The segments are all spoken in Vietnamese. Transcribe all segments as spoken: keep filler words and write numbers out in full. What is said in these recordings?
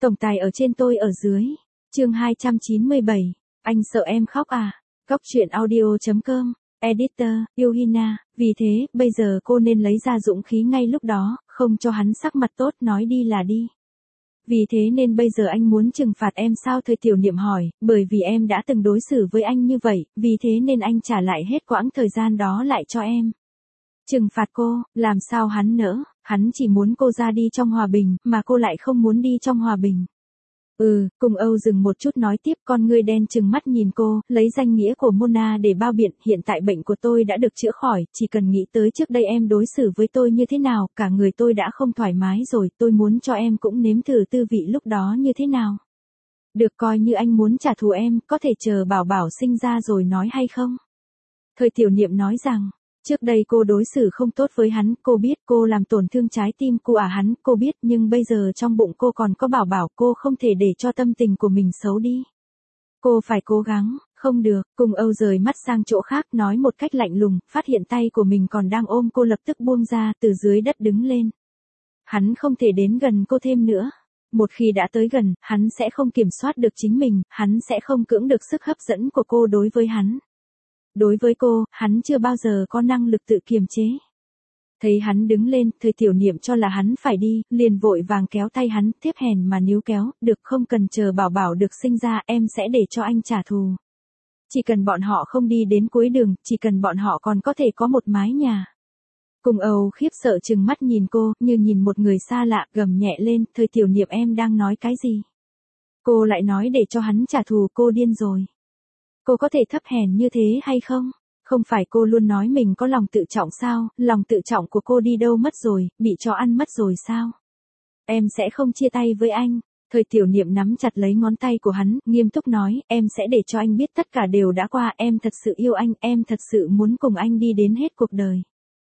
Tổng tài ở trên tôi ở dưới. Chương hai trăm chín mươi bảy. Anh sợ em khóc à? Góc truyện audio chấm com. Editor, Yuhina. Vì thế, bây giờ cô nên lấy ra dũng khí ngay lúc đó, không cho hắn sắc mặt tốt nói đi là đi. Vì thế nên bây giờ anh muốn trừng phạt em sao? Thời Tiểu Niệm hỏi, bởi vì em đã từng đối xử với anh như vậy, vì thế nên anh trả lại hết quãng thời gian đó lại cho em. Trừng phạt cô, làm sao hắn nỡ, hắn chỉ muốn cô ra đi trong hòa bình, mà cô lại không muốn đi trong hòa bình. Ừ, Cung Âu dừng một chút nói tiếp, con ngươi đen trừng mắt nhìn cô, lấy danh nghĩa của Mona để bao biện, hiện tại bệnh của tôi đã được chữa khỏi, chỉ cần nghĩ tới trước đây em đối xử với tôi như thế nào, cả người tôi đã không thoải mái rồi, tôi muốn cho em cũng nếm thử tư vị lúc đó như thế nào. Được, coi như anh muốn trả thù em, có thể chờ Bảo Bảo sinh ra rồi nói hay không? Thời Tiểu Niệm nói rằng, trước đây cô đối xử không tốt với hắn, cô biết cô làm tổn thương trái tim của à hắn, cô biết, nhưng bây giờ trong bụng cô còn có Bảo Bảo, cô không thể để cho tâm tình của mình xấu đi. Cô phải cố gắng, không được. Cung Âu rời mắt sang chỗ khác, nói một cách lạnh lùng, phát hiện tay của mình còn đang ôm cô lập tức buông ra, từ dưới đất đứng lên. Hắn không thể đến gần cô thêm nữa. Một khi đã tới gần, hắn sẽ không kiểm soát được chính mình, hắn sẽ không cưỡng được sức hấp dẫn của cô đối với hắn. Đối với cô, hắn chưa bao giờ có năng lực tự kiềm chế. Thấy hắn đứng lên, Thời Tiểu Niệm cho là hắn phải đi, liền vội vàng kéo tay hắn, thiếp hèn mà níu kéo, được không cần chờ Bảo Bảo được sinh ra, em sẽ để cho anh trả thù. Chỉ cần bọn họ không đi đến cuối đường, chỉ cần bọn họ còn có thể có một mái nhà. Cung Âu khiếp sợ trừng mắt nhìn cô, như nhìn một người xa lạ, gầm nhẹ lên, Thời Tiểu Niệm em đang nói cái gì? Cô lại nói để cho hắn trả thù, cô điên rồi. Cô có thể thấp hèn như thế hay không? Không phải cô luôn nói mình có lòng tự trọng sao, lòng tự trọng của cô đi đâu mất rồi, bị chó ăn mất rồi sao? Em sẽ không chia tay với anh. Thời Tiểu Niệm nắm chặt lấy ngón tay của hắn, nghiêm túc nói, em sẽ để cho anh biết tất cả đều đã qua, em thật sự yêu anh, em thật sự muốn cùng anh đi đến hết cuộc đời.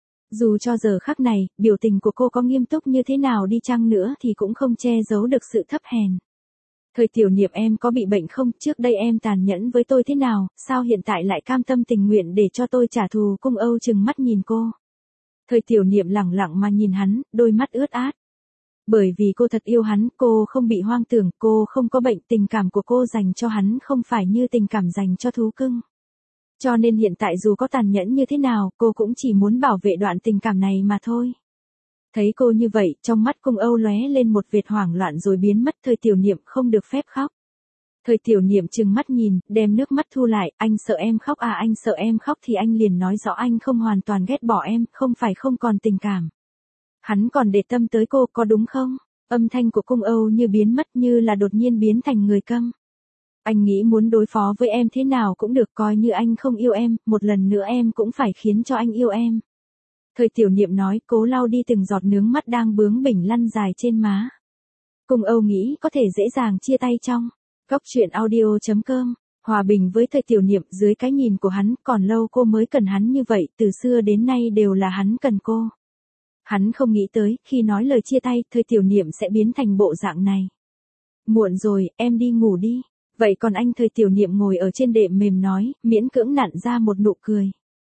Dù cho giờ khắc này, biểu tình của cô có nghiêm túc như thế nào đi chăng nữa thì cũng không che giấu được sự thấp hèn. Thời Tiểu Niệm em có bị bệnh không? Trước đây em tàn nhẫn với tôi thế nào, sao hiện tại lại cam tâm tình nguyện để cho tôi trả thù? Cung Âu trừng mắt nhìn cô. Thời Tiểu Niệm lẳng lặng mà nhìn hắn, đôi mắt ướt át. Bởi vì cô thật yêu hắn, cô không bị hoang tưởng, cô không có bệnh, tình cảm của cô dành cho hắn không phải như tình cảm dành cho thú cưng. Cho nên hiện tại dù có tàn nhẫn như thế nào, cô cũng chỉ muốn bảo vệ đoạn tình cảm này mà thôi. Thấy cô như vậy, trong mắt Cung Âu lóe lên một vệt hoảng loạn rồi biến mất. Thời Tiểu Niệm không được phép khóc. Thời Tiểu Niệm trừng mắt nhìn, đem nước mắt thu lại, anh sợ em khóc à? Anh sợ em khóc thì anh liền nói rõ anh không hoàn toàn ghét bỏ em, không phải không còn tình cảm. Hắn còn để tâm tới cô, có đúng không? Âm thanh của Cung Âu như biến mất, như là đột nhiên biến thành người câm. Anh nghĩ muốn đối phó với em thế nào cũng được, coi như anh không yêu em, một lần nữa em cũng phải khiến cho anh yêu em. Thời Tiểu Niệm nói, cố lau đi từng giọt nước mắt đang bướng bỉnh lăn dài trên má. Cung Âu nghĩ có thể dễ dàng chia tay trong góc truyện audio chấm com. Hòa bình với Thời Tiểu Niệm, dưới cái nhìn của hắn, còn lâu cô mới cần hắn như vậy, từ xưa đến nay đều là hắn cần cô. Hắn không nghĩ tới, khi nói lời chia tay, Thời Tiểu Niệm sẽ biến thành bộ dạng này. Muộn rồi, em đi ngủ đi. Vậy còn anh? Thời Tiểu Niệm ngồi ở trên đệm mềm nói, miễn cưỡng nặn ra một nụ cười.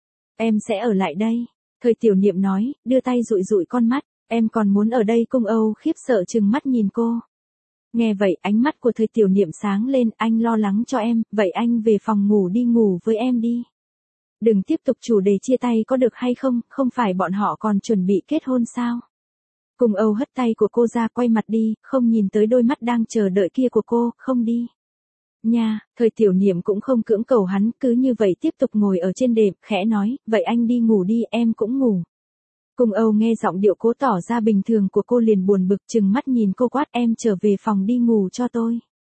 Em sẽ ở lại đây. Thời Tiểu Niệm nói, đưa tay dụi dụi con mắt, em còn muốn ở đây? Cung Âu khiếp sợ trừng mắt nhìn cô. Nghe vậy, ánh mắt của Thời Tiểu Niệm sáng lên, anh lo lắng cho em, vậy anh về phòng ngủ đi, ngủ với em đi. Đừng tiếp tục chủ đề chia tay có được hay không, không phải bọn họ còn chuẩn bị kết hôn sao? Cung Âu hất tay của cô ra, quay mặt đi, không nhìn tới đôi mắt đang chờ đợi kia của cô, không đi. Nha, Thời Tiểu Niệm cũng không cưỡng cầu hắn, cứ như vậy tiếp tục ngồi ở trên đệm, khẽ nói, vậy anh đi ngủ đi, em cũng ngủ. Cung Âu nghe giọng điệu cố tỏ ra bình thường của cô liền buồn bực, trừng mắt nhìn cô quát, em trở về phòng đi ngủ cho tôi.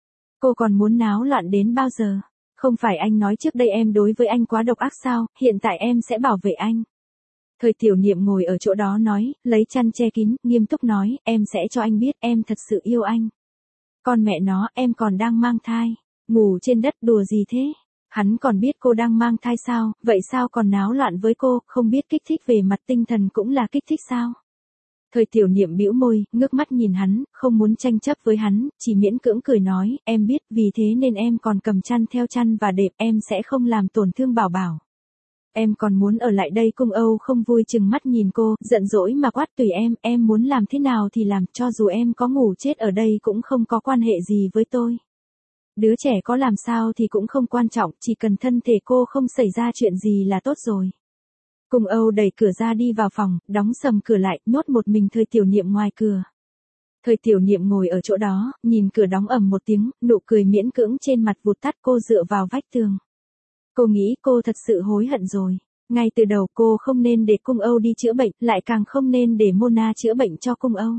Cô còn muốn náo loạn đến bao giờ? Không phải anh nói trước đây em đối với anh quá độc ác sao, hiện tại em sẽ bảo vệ anh. Thời Tiểu Niệm ngồi ở chỗ đó nói, lấy chăn che kín, nghiêm túc nói, em sẽ cho anh biết em thật sự yêu anh. Con mẹ nó, em còn đang mang thai. Ngủ trên đất đùa gì thế? Hắn còn biết cô đang mang thai sao, vậy sao còn náo loạn với cô, không biết kích thích về mặt tinh thần cũng là kích thích sao? Thời Tiểu Niệm bĩu môi, ngước mắt nhìn hắn, không muốn tranh chấp với hắn, chỉ miễn cưỡng cười nói, em biết, vì thế nên em còn cầm chăn theo chăn và đệm, em sẽ không làm tổn thương Bảo Bảo. Em còn muốn ở lại đây. Cung Âu không vui chừng mắt nhìn cô, giận dỗi mà quát tùy em, em muốn làm thế nào thì làm, cho dù em có ngủ chết ở đây cũng không có quan hệ gì với tôi. Đứa trẻ có làm sao thì cũng không quan trọng, chỉ cần thân thể cô không xảy ra chuyện gì là tốt rồi. Cung Âu đẩy cửa ra đi vào phòng, đóng sầm cửa lại, nhốt một mình Thời Tiểu Niệm ngoài cửa. Thời Tiểu Niệm ngồi ở chỗ đó, nhìn cửa đóng ầm một tiếng, nụ cười miễn cưỡng trên mặt vụt tắt. Cô dựa vào vách tường. Cô nghĩ cô thật sự hối hận rồi. Ngay từ đầu cô không nên để Cung Âu đi chữa bệnh, lại càng không nên để Mona chữa bệnh cho Cung Âu.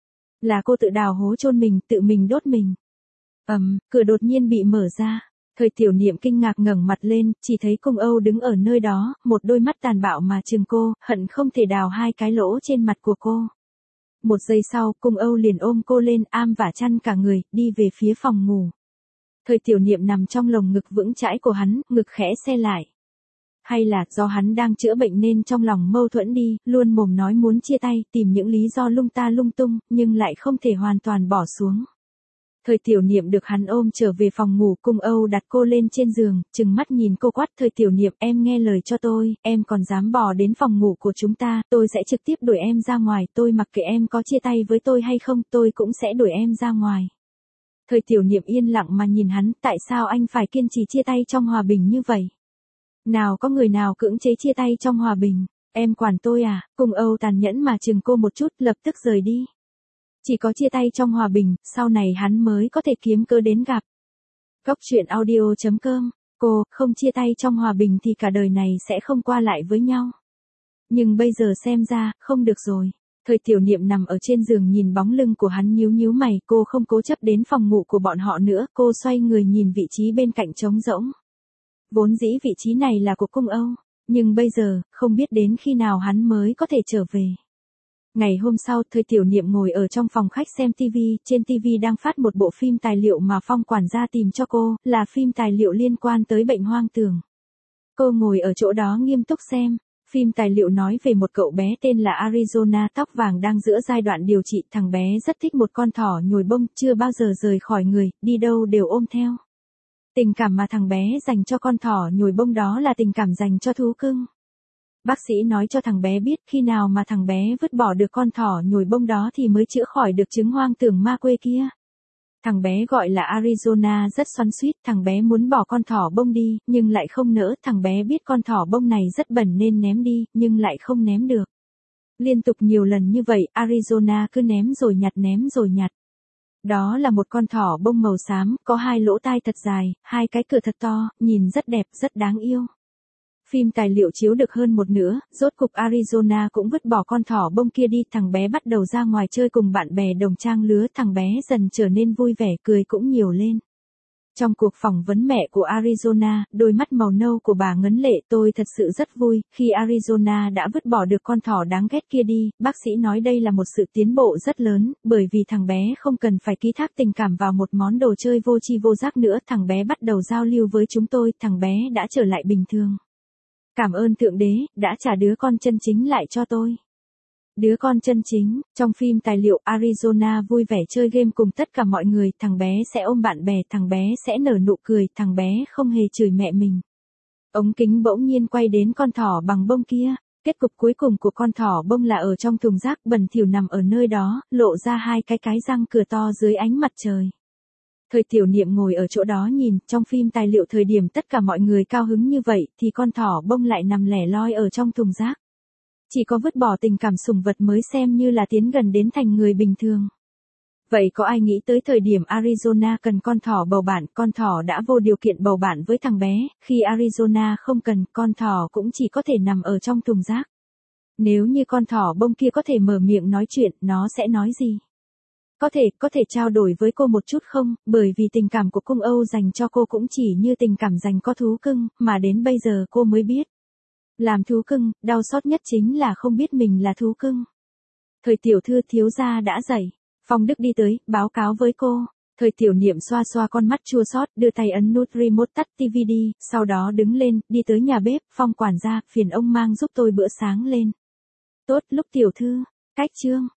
Là cô tự đào hố chôn mình, tự mình đốt mình. Ầm, um, cửa đột nhiên bị mở ra. Thời Tiểu Niệm kinh ngạc ngẩng mặt lên, chỉ thấy Cung Âu đứng ở nơi đó, một đôi mắt tàn bạo mà trừng cô, hận không thể đào hai cái lỗ trên mặt của cô. Một giây sau, Cung Âu liền ôm cô lên, am vả chăn cả người, đi về phía phòng ngủ. Thời Tiểu Niệm nằm trong lồng ngực vững chãi của hắn, ngực khẽ se lại. Hay là do hắn đang chữa bệnh nên trong lòng mâu thuẫn đi, luôn mồm nói muốn chia tay, tìm những lý do lung ta lung tung, nhưng lại không thể hoàn toàn bỏ xuống. Thời Tiểu Niệm được hắn ôm trở về phòng ngủ. Cung Âu đặt cô lên trên giường, trừng mắt nhìn cô quát. Thời Tiểu Niệm, em nghe lời cho tôi, em còn dám bỏ đến phòng ngủ của chúng ta, tôi sẽ trực tiếp đuổi em ra ngoài, tôi mặc kệ em có chia tay với tôi hay không, tôi cũng sẽ đuổi em ra ngoài. Thời Tiểu Niệm yên lặng mà nhìn hắn, tại sao anh phải kiên trì chia tay trong hòa bình như vậy? Nào có người nào cưỡng chế chia tay trong hòa bình, em quản tôi à? Cung Âu tàn nhẫn mà chừng cô một chút, lập tức rời đi. Chỉ có chia tay trong hòa bình, sau này hắn mới có thể kiếm cớ đến gặp. Góc truyện audio chấm com, cô, không chia tay trong hòa bình thì cả đời này sẽ không qua lại với nhau. Nhưng bây giờ xem ra, không được rồi. Thời Tiểu Niệm nằm ở trên giường nhìn bóng lưng của hắn nhíu nhíu mày, cô không cố chấp đến phòng ngủ của bọn họ nữa, cô xoay người nhìn vị trí bên cạnh trống rỗng. Vốn dĩ vị trí này là của Cung Âu, nhưng bây giờ, không biết đến khi nào hắn mới có thể trở về. Ngày hôm sau, Thời Tiểu Niệm ngồi ở trong phòng khách xem tivi, trên tivi đang phát một bộ phim tài liệu mà Phong quản gia tìm cho cô, là phim tài liệu liên quan tới bệnh hoang tưởng. Cô ngồi ở chỗ đó nghiêm túc xem. Phim tài liệu nói về một cậu bé tên là Arizona tóc vàng đang giữa giai đoạn điều trị. Thằng bé rất thích một con thỏ nhồi bông, chưa bao giờ rời khỏi người, đi đâu đều ôm theo. Tình cảm mà thằng bé dành cho con thỏ nhồi bông đó là tình cảm dành cho thú cưng. Bác sĩ nói cho thằng bé biết khi nào mà thằng bé vứt bỏ được con thỏ nhồi bông đó thì mới chữa khỏi được chứng hoang tưởng ma quê kia. Thằng bé gọi là Arizona rất xoắn xuýt, thằng bé muốn bỏ con thỏ bông đi, nhưng lại không nỡ, thằng bé biết con thỏ bông này rất bẩn nên ném đi, nhưng lại không ném được. Liên tục nhiều lần như vậy, Arizona cứ ném rồi nhặt ném rồi nhặt. Đó là một con thỏ bông màu xám, có hai lỗ tai thật dài, hai cái cửa thật to, nhìn rất đẹp, rất đáng yêu. Phim tài liệu chiếu được hơn một nửa, rốt cục Arizona cũng vứt bỏ con thỏ bông kia đi, thằng bé bắt đầu ra ngoài chơi cùng bạn bè đồng trang lứa, thằng bé dần trở nên vui vẻ, cười cũng nhiều lên. Trong cuộc phỏng vấn mẹ của Arizona, đôi mắt màu nâu của bà ngấn lệ, tôi thật sự rất vui, khi Arizona đã vứt bỏ được con thỏ đáng ghét kia đi, bác sĩ nói đây là một sự tiến bộ rất lớn, bởi vì thằng bé không cần phải ký thác tình cảm vào một món đồ chơi vô tri vô giác nữa, thằng bé bắt đầu giao lưu với chúng tôi, thằng bé đã trở lại bình thường. Cảm ơn Thượng Đế, đã trả đứa con chân chính lại cho tôi. Đứa con chân chính, trong phim tài liệu Arizona vui vẻ chơi game cùng tất cả mọi người, thằng bé sẽ ôm bạn bè, thằng bé sẽ nở nụ cười, thằng bé không hề chửi mẹ mình. Ống kính bỗng nhiên quay đến con thỏ bằng bông kia, kết cục cuối cùng của con thỏ bông là ở trong thùng rác bẩn thỉu nằm ở nơi đó, lộ ra hai cái cái răng cửa to dưới ánh mặt trời. Thời Tiểu Niệm ngồi ở chỗ đó nhìn, trong phim tài liệu thời điểm tất cả mọi người cao hứng như vậy, thì con thỏ bông lại nằm lẻ loi ở trong thùng rác. Chỉ có vứt bỏ tình cảm sủng vật mới xem như là tiến gần đến thành người bình thường. Vậy có ai nghĩ tới thời điểm Arizona cần con thỏ bầu bạn, con thỏ đã vô điều kiện bầu bạn với thằng bé, khi Arizona không cần, con thỏ cũng chỉ có thể nằm ở trong thùng rác. Nếu như con thỏ bông kia có thể mở miệng nói chuyện, nó sẽ nói gì? Có thể, có thể trao đổi với cô một chút không, bởi vì tình cảm của Cung Âu dành cho cô cũng chỉ như tình cảm dành có thú cưng, mà đến bây giờ cô mới biết. Làm thú cưng, đau xót nhất chính là không biết mình là thú cưng. Thời Tiểu Thư thiếu gia đã dậy, Phong Đức đi tới, báo cáo với cô. Thời Tiểu Niệm xoa xoa con mắt chua xót, đưa tay ấn nút remote tắt tivi đi, sau đó đứng lên, đi tới nhà bếp, Phong quản gia, phiền ông mang giúp tôi bữa sáng lên. Tốt, lúc Tiểu Thư, cách chương.